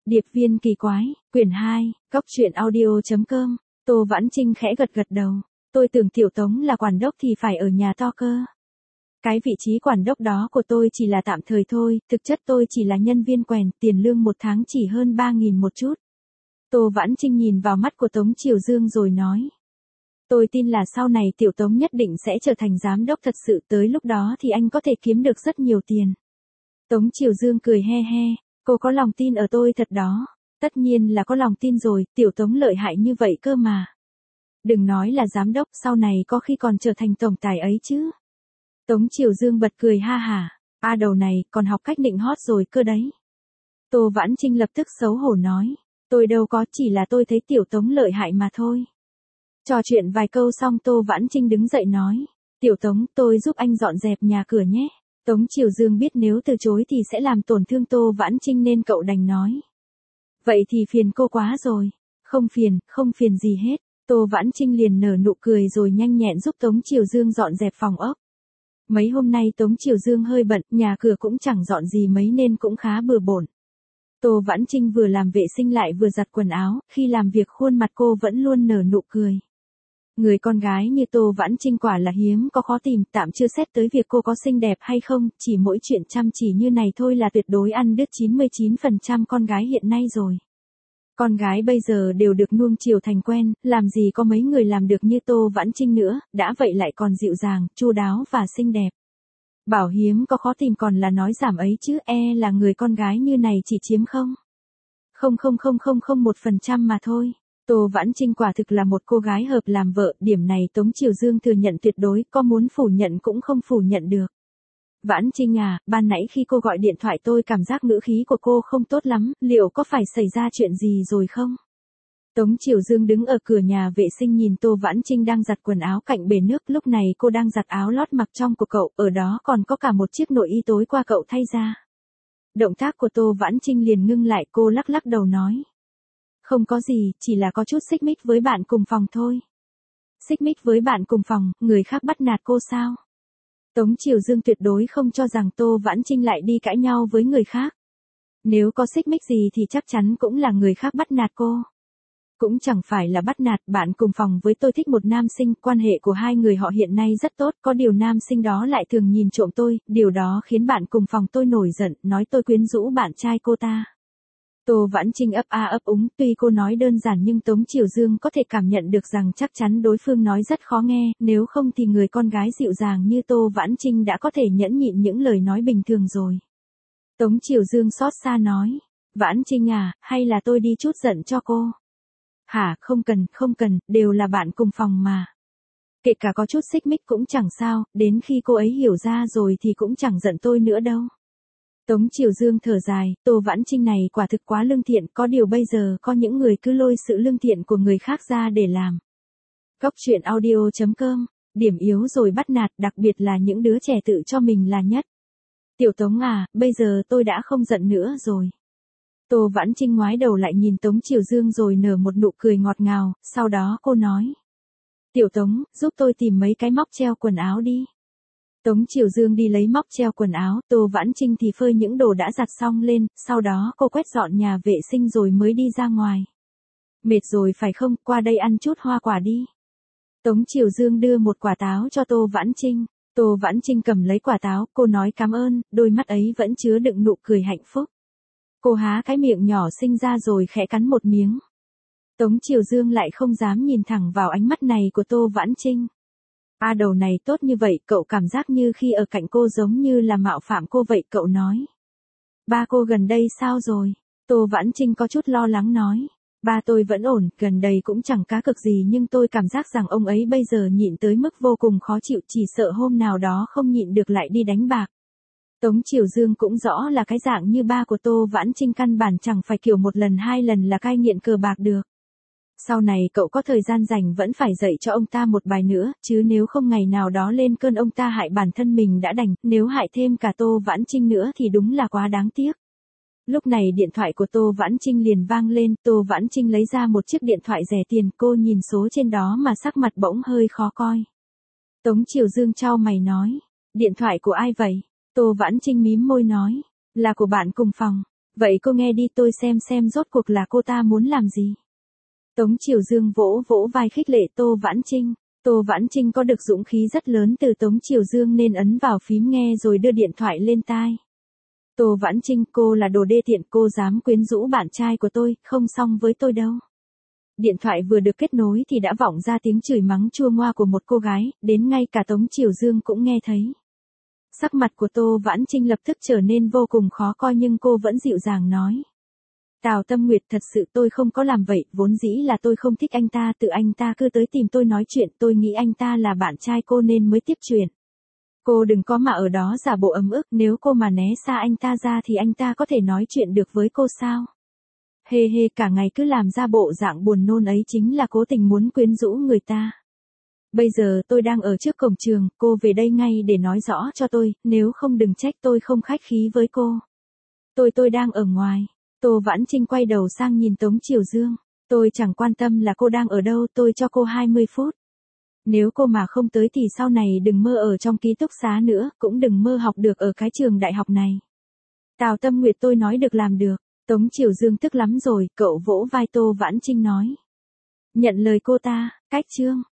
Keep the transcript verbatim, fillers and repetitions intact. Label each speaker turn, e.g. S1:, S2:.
S1: Điệp viên kỳ quái, quyển hai, Cóc truyện audio chấm com, Tô Vãn Trinh khẽ gật gật đầu. Tôi tưởng Tiểu Tống là quản đốc thì phải ở nhà to cơ. Cái vị trí quản đốc đó của tôi chỉ là tạm thời thôi, thực chất tôi chỉ là nhân viên quèn, tiền lương một tháng chỉ hơn ba nghìn một chút. Tô Vãn Trinh nhìn vào mắt của Tống Triều Dương rồi nói. Tôi tin là sau này Tiểu Tống nhất định sẽ trở thành giám đốc thật sự, tới lúc đó thì anh có thể kiếm được rất nhiều tiền. Tống Triều Dương cười he he, cô có lòng tin ở tôi thật đó. Tất nhiên là có lòng tin rồi, Tiểu Tống lợi hại như vậy cơ mà. Đừng nói là giám đốc, sau này có khi còn trở thành tổng tài ấy chứ. Tống Triều Dương bật cười ha hả, a đầu này còn học cách nịnh hót rồi cơ đấy. Tô Vãn Trinh lập tức xấu hổ nói, tôi đâu có, chỉ là tôi thấy Tiểu Tống lợi hại mà thôi. Trò chuyện vài câu xong Tô Vãn Trinh đứng dậy nói, Tiểu Tống, tôi giúp anh dọn dẹp nhà cửa nhé. Tống Triều Dương biết nếu từ chối thì sẽ làm tổn thương Tô Vãn Trinh nên cậu đành nói. Vậy thì phiền cô quá rồi. Không phiền, không phiền gì hết. Tô Vãn Trinh liền nở nụ cười rồi nhanh nhẹn giúp Tống Triều Dương dọn dẹp phòng ốc. Mấy hôm nay Tống Triều Dương hơi bận, nhà cửa cũng chẳng dọn gì mấy nên cũng khá bừa bộn. Tô Vãn Trinh vừa làm vệ sinh lại vừa giặt quần áo, khi làm việc khuôn mặt cô vẫn luôn nở nụ cười. Người con gái như Tô Vãn Trinh quả là hiếm có khó tìm, tạm chưa xét tới việc cô có xinh đẹp hay không, chỉ mỗi chuyện chăm chỉ như này thôi là tuyệt đối ăn đứt chín mươi chín phần trăm con gái hiện nay rồi. Con gái bây giờ đều được nuông chiều thành quen, làm gì có mấy người làm được như Tô Vãn Trinh nữa, đã vậy lại còn dịu dàng, chu đáo và xinh đẹp. Bảo hiếm có khó tìm còn là nói giảm ấy chứ, e là người con gái như này chỉ chiếm không. Không không không không không một phần trăm mà thôi. Tô Vãn Trinh quả thực là một cô gái hợp làm vợ, điểm này Tống Triều Dương thừa nhận tuyệt đối, có muốn phủ nhận cũng không phủ nhận được. Vãn Trinh à, ban nãy khi cô gọi điện thoại tôi cảm giác ngữ khí của cô không tốt lắm, liệu có phải xảy ra chuyện gì rồi không? Tống Triều Dương đứng ở cửa nhà vệ sinh nhìn Tô Vãn Trinh đang giặt quần áo cạnh bể nước, lúc này cô đang giặt áo lót mặc trong của cậu, ở đó còn có cả một chiếc nội y tối qua cậu thay ra. Động tác của Tô Vãn Trinh liền ngưng lại, cô lắc lắc đầu nói. Không có gì, chỉ là có chút xích mích với bạn cùng phòng thôi. Xích mích với bạn cùng phòng, người khác bắt nạt cô sao? Tống Triều Dương tuyệt đối không cho rằng Tô Vãn Trinh lại đi cãi nhau với người khác. Nếu có xích mích gì thì chắc chắn cũng là người khác bắt nạt cô. Cũng chẳng phải là bắt nạt, bạn cùng phòng với tôi thích một nam sinh, quan hệ của hai người họ hiện nay rất tốt, có điều nam sinh đó lại thường nhìn trộm tôi, điều đó khiến bạn cùng phòng tôi nổi giận, nói tôi quyến rũ bạn trai cô ta. Tô Vãn Trinh ấp a ấp úng, tuy cô nói đơn giản nhưng Tống Triều Dương có thể cảm nhận được rằng chắc chắn đối phương nói rất khó nghe, nếu không thì người con gái dịu dàng như Tô Vãn Trinh đã có thể nhẫn nhịn những lời nói bình thường rồi. Tống Triều Dương xót xa nói, Vãn Trinh à, hay là tôi đi chút giận cho cô? Hả, không cần, không cần, đều là bạn cùng phòng mà. Kể cả có chút xích mích cũng chẳng sao, đến khi cô ấy hiểu ra rồi thì cũng chẳng giận tôi nữa đâu. Tống Triều Dương thở dài, Tô Vãn Trinh này quả thực quá lương thiện, có điều bây giờ có những người cứ lôi sự lương thiện của người khác ra để làm. Cóc truyện audio chấm com, điểm yếu rồi bắt nạt, đặc biệt là những đứa trẻ tự cho mình là nhất. Tiểu Tống à, bây giờ tôi đã không giận nữa rồi. Tô Vãn Trinh ngoái đầu lại nhìn Tống Triều Dương rồi nở một nụ cười ngọt ngào, sau đó cô nói. Tiểu Tống, giúp tôi tìm mấy cái móc treo quần áo đi. Tống Triều Dương đi lấy móc treo quần áo, Tô Vãn Trinh thì phơi những đồ đã giặt xong lên, sau đó cô quét dọn nhà vệ sinh rồi mới đi ra ngoài. Mệt rồi phải không, qua đây ăn chút hoa quả đi. Tống Triều Dương đưa một quả táo cho Tô Vãn Trinh, Tô Vãn Trinh cầm lấy quả táo, cô nói cảm ơn, đôi mắt ấy vẫn chứa đựng nụ cười hạnh phúc. Cô há cái miệng nhỏ xinh ra rồi khẽ cắn một miếng. Tống Triều Dương lại không dám nhìn thẳng vào ánh mắt này của Tô Vãn Trinh. A đầu này tốt như vậy, cậu cảm giác như khi ở cạnh cô giống như là mạo phạm cô vậy, cậu nói. Ba cô gần đây sao rồi? Tô Vãn Trinh có chút lo lắng nói. Ba tôi vẫn ổn, gần đây cũng chẳng cá cực gì nhưng tôi cảm giác rằng ông ấy bây giờ nhịn tới mức vô cùng khó chịu, chỉ sợ hôm nào đó không nhịn được lại đi đánh bạc. Tống Triều Dương cũng rõ là cái dạng như ba của Tô Vãn Trinh căn bản chẳng phải kiểu một lần hai lần là cai nghiện cờ bạc được. Sau này cậu có thời gian rảnh vẫn phải dạy cho ông ta một bài nữa, chứ nếu không ngày nào đó lên cơn ông ta hại bản thân mình đã đành, nếu hại thêm cả Tô Vãn Trinh nữa thì đúng là quá đáng tiếc. Lúc này điện thoại của Tô Vãn Trinh liền vang lên, Tô Vãn Trinh lấy ra một chiếc điện thoại rẻ tiền, cô nhìn số trên đó mà sắc mặt bỗng hơi khó coi. Tống Triều Dương chau mày nói, điện thoại của ai vậy? Tô Vãn Trinh mím môi nói, là của bạn cùng phòng. Vậy cô nghe đi, tôi xem xem rốt cuộc là cô ta muốn làm gì. Tống Triều Dương vỗ vỗ vai khích lệ Tô Vãn Trinh. Tô Vãn Trinh có được dũng khí rất lớn từ Tống Triều Dương nên ấn vào phím nghe rồi đưa điện thoại lên tai. Tô Vãn Trinh, cô là đồ đê tiện, cô dám quyến rũ bạn trai của tôi, không xong với tôi đâu. Điện thoại vừa được kết nối thì đã vọng ra tiếng chửi mắng chua ngoa của một cô gái, đến ngay cả Tống Triều Dương cũng nghe thấy. Sắc mặt của Tô Vãn Trinh lập tức trở nên vô cùng khó coi nhưng cô vẫn dịu dàng nói. Tào Tâm Nguyệt, thật sự tôi không có làm vậy, vốn dĩ là tôi không thích anh ta, tự anh ta cứ tới tìm tôi nói chuyện, tôi nghĩ anh ta là bạn trai cô nên mới tiếp chuyện. Cô đừng có mà ở đó giả bộ ấm ức, nếu cô mà né xa anh ta ra thì anh ta có thể nói chuyện được với cô sao? Hê hê, cả ngày cứ làm ra bộ dạng buồn nôn ấy chính là cố tình muốn quyến rũ người ta. Bây giờ tôi đang ở trước cổng trường, cô về đây ngay để nói rõ cho tôi, nếu không đừng trách tôi không khách khí với cô. Tôi tôi đang ở ngoài. Tô Vãn Trinh quay đầu sang nhìn Tống Triều Dương. Tôi chẳng quan tâm là cô đang ở đâu, tôi cho cô hai mươi phút. Nếu cô mà không tới thì sau này đừng mơ ở trong ký túc xá nữa, cũng đừng mơ học được ở cái trường đại học này. Tào Tâm Nguyệt, tôi nói được làm được. Tống Triều Dương tức lắm rồi, cậu vỗ vai Tô Vãn Trinh nói. Nhận lời cô ta, cách chương.